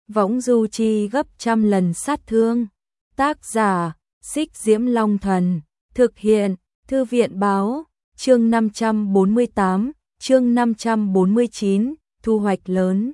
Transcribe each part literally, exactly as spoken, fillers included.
võng du chi gấp trăm lần sát thương. Tác giả, Xích Diễm Long Thần. Thực hiện, Thư viện báo. Chương năm trăm bốn mươi tám, chương năm trăm bốn mươi chín, thu hoạch lớn.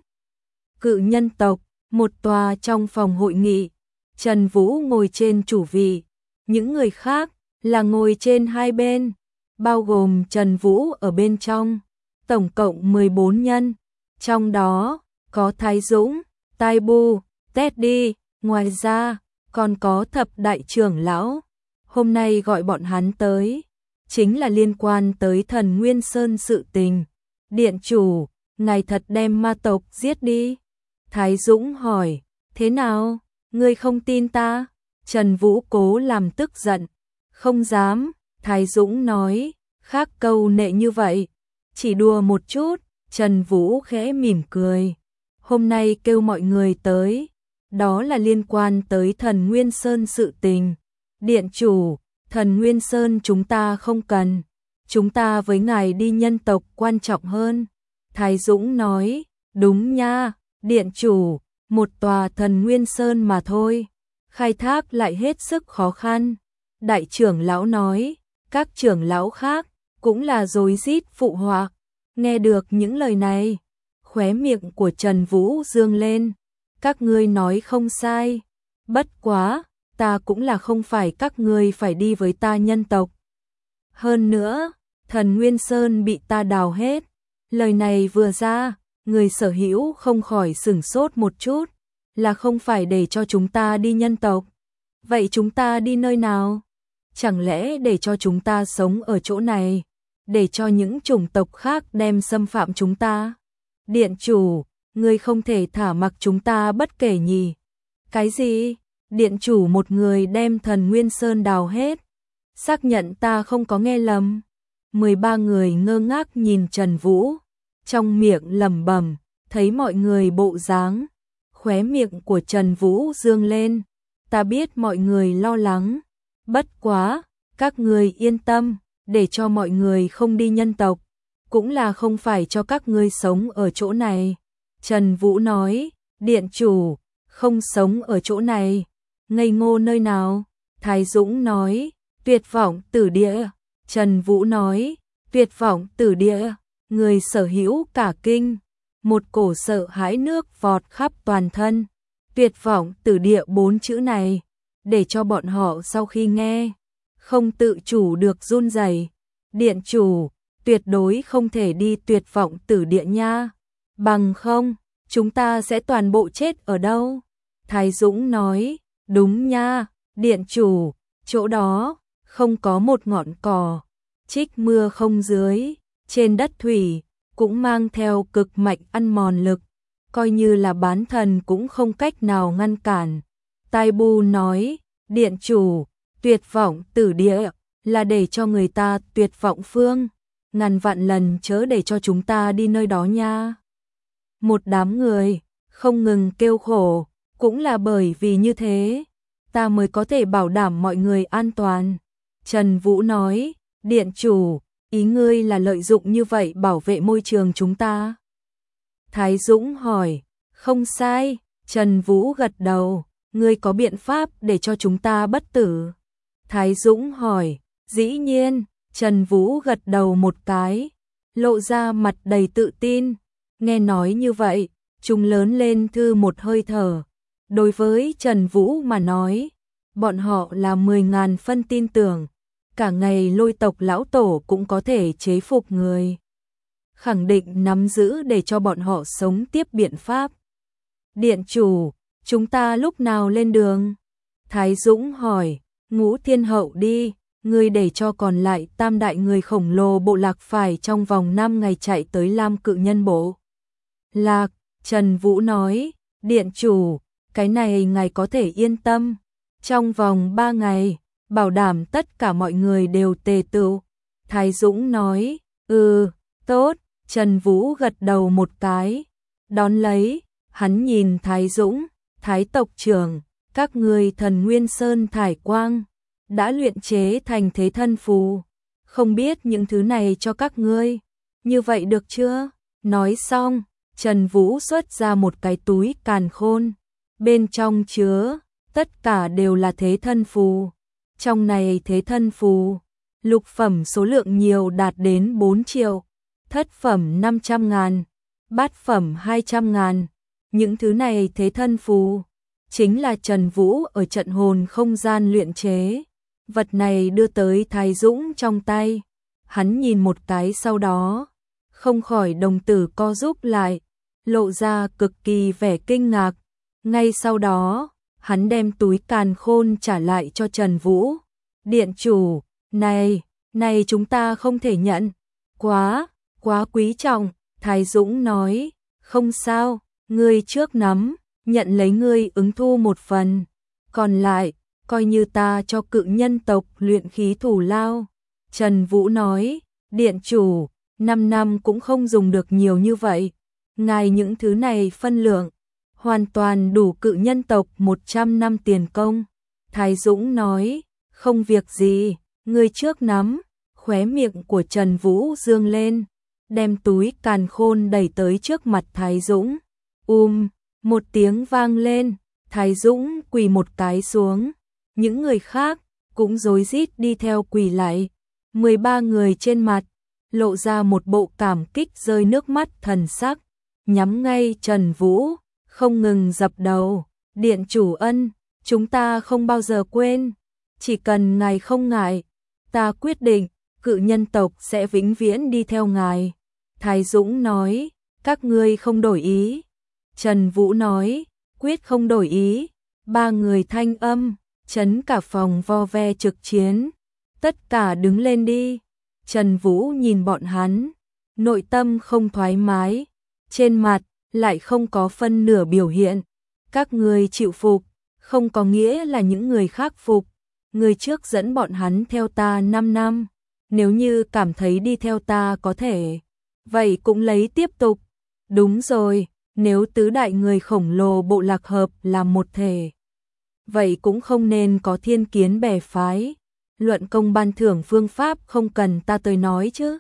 Cự nhân tộc, một tòa trong phòng hội nghị. Trần Vũ ngồi trên chủ vị, những người khác là ngồi trên hai bên, bao gồm Trần Vũ ở bên trong, tổng cộng mười bốn nhân, trong đó có Thái Dũng, Tai Bu, Teddy, ngoài ra còn có thập đại trưởng lão. Hôm nay gọi bọn hắn tới, chính là liên quan tới Thần Nguyên Sơn sự tình. Điện chủ, ngài thật đem ma tộc giết đi? Thái Dũng hỏi, thế nào, ngươi không tin ta? Trần Vũ cố làm tức giận, không dám. Thái Dũng nói, khác câu nệ như vậy, chỉ đùa một chút. Trần Vũ khẽ mỉm cười, hôm nay kêu mọi người tới, đó là liên quan tới Thần Nguyên Sơn sự tình. Điện chủ, Thần Nguyên Sơn chúng ta không cần, chúng ta với ngài đi nhân tộc quan trọng hơn. Thái Dũng nói, đúng nha, điện chủ, một tòa Thần Nguyên Sơn mà thôi, khai thác lại hết sức khó khăn. Đại trưởng lão nói, các trưởng lão khác cũng là rối rít phụ họa. Nghe được những lời này, khóe miệng của Trần Vũ dương lên. Các ngươi nói không sai, bất quá, ta cũng là không phải các ngươi phải đi với ta nhân tộc. Hơn nữa, Thần Nguyên Sơn bị ta đào hết. Lời này vừa ra, người sở hữu không khỏi sửng sốt một chút, là không phải để cho chúng ta đi nhân tộc. Vậy chúng ta đi nơi nào? Chẳng lẽ để cho chúng ta sống ở chỗ này, để cho những chủng tộc khác đem xâm phạm chúng ta? Điện chủ, ngươi không thể thả mặc chúng ta bất kể nhỉ? Cái gì? Điện chủ một người đem Thần Nguyên Sơn đào hết? Xác nhận ta không có nghe lầm. mười ba người ngơ ngác nhìn Trần Vũ, trong miệng lẩm bẩm, thấy mọi người bộ dáng, khóe miệng của Trần Vũ dương lên. Ta biết mọi người lo lắng, bất quá, các người yên tâm, để cho mọi người không đi nhân tộc, cũng là không phải cho các ngươi sống ở chỗ này. Trần Vũ nói, điện chủ, không sống ở chỗ này, ngây ngô nơi nào? Thái Dũng nói, tuyệt vọng tử địa. Trần Vũ nói, tuyệt vọng tử địa. Người sở hữu cả kinh, một cổ sợ hãi nước vọt khắp toàn thân. Tuyệt vọng tử địa bốn chữ này, để cho bọn họ sau khi nghe, không tự chủ được run rẩy. Điện chủ, tuyệt đối không thể đi tuyệt vọng tử địa nha, bằng không, chúng ta sẽ toàn bộ chết ở đâu? Thái Dũng nói, đúng nha, điện chủ, chỗ đó, không có một ngọn cỏ, trích mưa không dưới, trên đất thủy, cũng mang theo cực mạnh ăn mòn lực, coi như là bán thần cũng không cách nào ngăn cản. Tai Bu nói, điện chủ, tuyệt vọng tử địa, là để cho người ta tuyệt vọng phương, ngàn vạn lần chớ để cho chúng ta đi nơi đó nha. Một đám người, không ngừng kêu khổ, cũng là bởi vì như thế, ta mới có thể bảo đảm mọi người an toàn. Trần Vũ nói, điện chủ, ý ngươi là lợi dụng như vậy bảo vệ môi trường chúng ta? Thái Dũng hỏi, không sai. Trần Vũ gật đầu, ngươi có biện pháp để cho chúng ta bất tử? Thái Dũng hỏi, dĩ nhiên. Trần Vũ gật đầu một cái, lộ ra mặt đầy tự tin. Nghe nói như vậy, chúng lớn lên thư một hơi thở. Đối với Trần Vũ mà nói, bọn họ là mười ngàn phân tin tưởng, cả ngày Lôi tộc lão tổ cũng có thể chế phục người, khẳng định nắm giữ để cho bọn họ sống tiếp biện pháp. Điện chủ, chúng ta lúc nào lên đường? Thái Dũng hỏi, Ngũ Thiên Hậu đi, ngươi để cho còn lại tam đại người khổng lồ bộ lạc phải trong vòng năm ngày chạy tới Lam Cự Nhân bộ lạc. Trần Vũ nói, điện chủ, cái này ngài có thể yên tâm, trong vòng ba ngày, bảo đảm tất cả mọi người đều tề tựu. Thái Dũng nói, ừ, tốt. Trần Vũ gật đầu một cái, đón lấy, hắn nhìn Thái Dũng, Thái tộc trưởng, các ngươi Thần Nguyên Sơn thải quang, đã luyện chế thành thế thân phù, không biết những thứ này cho các ngươi, như vậy được chưa? Nói xong, Trần Vũ xuất ra một cái túi càn khôn, bên trong chứa, tất cả đều là thế thân phù. Trong này thế thân phù, lục phẩm số lượng nhiều đạt đến bốn triệu, thất phẩm năm trăm ngàn, bát phẩm hai trăm ngàn. Những thứ này thế thân phù, chính là Trần Vũ ở trận hồn không gian luyện chế. Vật này đưa tới Thái Dũng trong tay, hắn nhìn một cái sau đó, không khỏi đồng tử co rúm lại, lộ ra cực kỳ vẻ kinh ngạc. Ngay sau đó, hắn đem túi càn khôn trả lại cho Trần Vũ. Điện chủ, này, này chúng ta không thể nhận. Quá, quá quý trọng. Thái Dũng nói, không sao, ngươi trước nắm, nhận lấy ngươi ứng thu một phần. Còn lại, coi như ta cho cự nhân tộc luyện khí thủ lao. Trần Vũ nói, điện chủ, năm năm cũng không dùng được nhiều như vậy. Ngài những thứ này phân lượng, hoàn toàn đủ cự nhân tộc một trăm năm tiền công. Thái Dũng nói, không việc gì, ngươi trước nắm. Khóe miệng của Trần Vũ dương lên, đem túi càn khôn đẩy tới trước mặt Thái Dũng. Um, một tiếng vang lên, Thái Dũng quỳ một cái xuống. Những người khác cũng rối rít đi theo quỳ lại. mười ba người trên mặt lộ ra một bộ cảm kích rơi nước mắt thần sắc, nhắm ngay Trần Vũ, không ngừng dập đầu. Điện chủ ân, chúng ta không bao giờ quên, chỉ cần ngài không ngại, ta quyết định, cự nhân tộc sẽ vĩnh viễn đi theo ngài. Thái Dũng nói, các ngươi không đổi ý. Trần Vũ nói, quyết không đổi ý. Ba người thanh âm, chấn cả phòng vo ve trực chiến. Tất cả đứng lên đi. Trần Vũ nhìn bọn hắn, nội tâm không thoải mái, trên mặt lại không có phân nửa biểu hiện. Các người chịu phục, không có nghĩa là những người khác phục. Người trước dẫn bọn hắn theo ta năm năm, nếu như cảm thấy đi theo ta có thể, vậy cũng lấy tiếp tục. Đúng rồi, nếu tứ đại người khổng lồ bộ lạc hợp làm một thể, vậy cũng không nên có thiên kiến bè phái. Luận công ban thưởng phương pháp không cần ta tới nói chứ.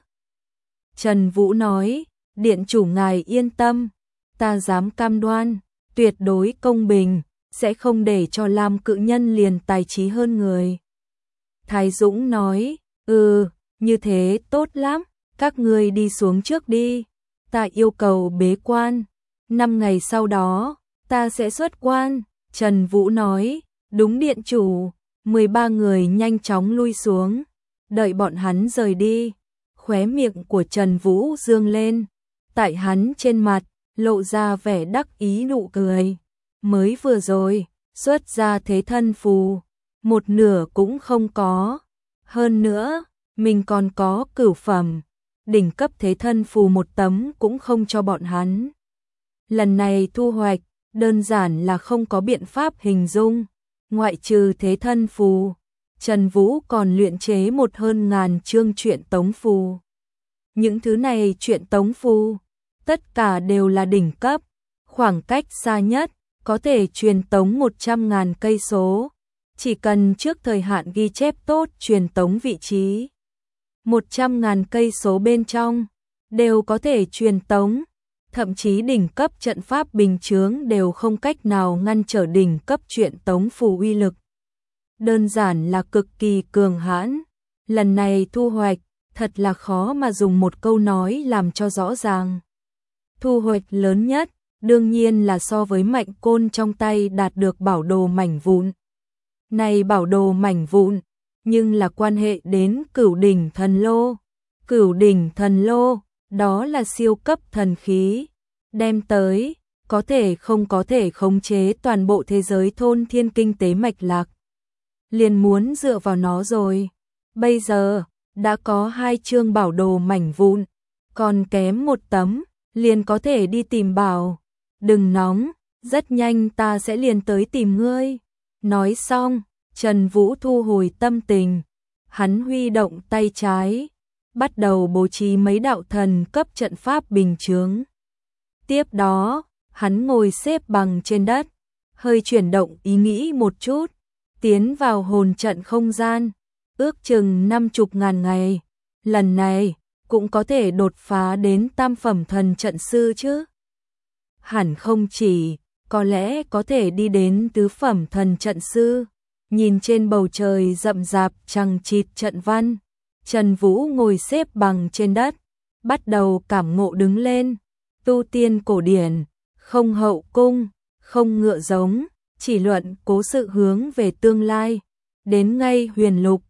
Trần Vũ nói, điện chủ ngài yên tâm, ta dám cam đoan, tuyệt đối công bình, sẽ không để cho Lam cự nhân liền tài trí hơn người. Thái Dũng nói, ừ, như thế tốt lắm, các ngươi đi xuống trước đi, ta yêu cầu bế quan, năm ngày sau đó, ta sẽ xuất quan. Trần Vũ nói, đúng điện chủ. mười ba người nhanh chóng lui xuống, đợi bọn hắn rời đi, khóe miệng của Trần Vũ dương lên, tại hắn trên mặt lộ ra vẻ đắc ý nụ cười. Mới vừa rồi, xuất ra thế thân phù, một nửa cũng không có. Hơn nữa, mình còn có cửu phẩm, đỉnh cấp thế thân phù một tấm cũng không cho bọn hắn. Lần này thu hoạch, đơn giản là không có biện pháp hình dung. Ngoại trừ thế thân phù, Trần Vũ còn luyện chế một hơn ngàn chương truyện tống phù. Những thứ này truyện tống phù, tất cả đều là đỉnh cấp, khoảng cách xa nhất, có thể truyền tống một trăm ngàn cây số. Chỉ cần trước thời hạn ghi chép tốt truyền tống vị trí, một trăm ngàn cây số bên trong, đều có thể truyền tống. Thậm chí đỉnh cấp trận pháp bình chướng đều không cách nào ngăn trở đỉnh cấp truyện tống phù uy lực. Đơn giản là cực kỳ cường hãn. Lần này thu hoạch, thật là khó mà dùng một câu nói làm cho rõ ràng. Thu hoạch lớn nhất, đương nhiên là so với Mạnh Côn trong tay đạt được bảo đồ mảnh vụn. Này bảo đồ mảnh vụn, nhưng là quan hệ đến cửu đỉnh thần lô. Cửu đỉnh thần lô, đó là siêu cấp thần khí, đem tới, có thể không có thể khống chế toàn bộ thế giới thôn thiên kinh tế mạch lạc. Liền muốn dựa vào nó rồi. Bây giờ, đã có hai chương bảo đồ mảnh vụn, còn kém một tấm, liền có thể đi tìm bảo. Đừng nóng, rất nhanh ta sẽ liền tới tìm ngươi. Nói xong, Trần Vũ thu hồi tâm tình, hắn huy động tay trái, bắt đầu bố trí mấy đạo thần cấp trận pháp bình chướng. Tiếp đó, hắn ngồi xếp bằng trên đất, hơi chuyển động ý nghĩ một chút, tiến vào hồn trận không gian, ước chừng năm chục ngàn ngày. Lần này, cũng có thể đột phá đến tam phẩm thần trận sư chứ. Hẳn không chỉ, có lẽ có thể đi đến tứ phẩm thần trận sư. Nhìn trên bầu trời rậm rạp chằng chịt trận văn, Trần Vũ ngồi xếp bằng trên đất, bắt đầu cảm ngộ đứng lên. Tu tiên cổ điển, không hậu cung, không ngựa giống, chỉ luận cố sự hướng về tương lai. Đến ngay huyền lục,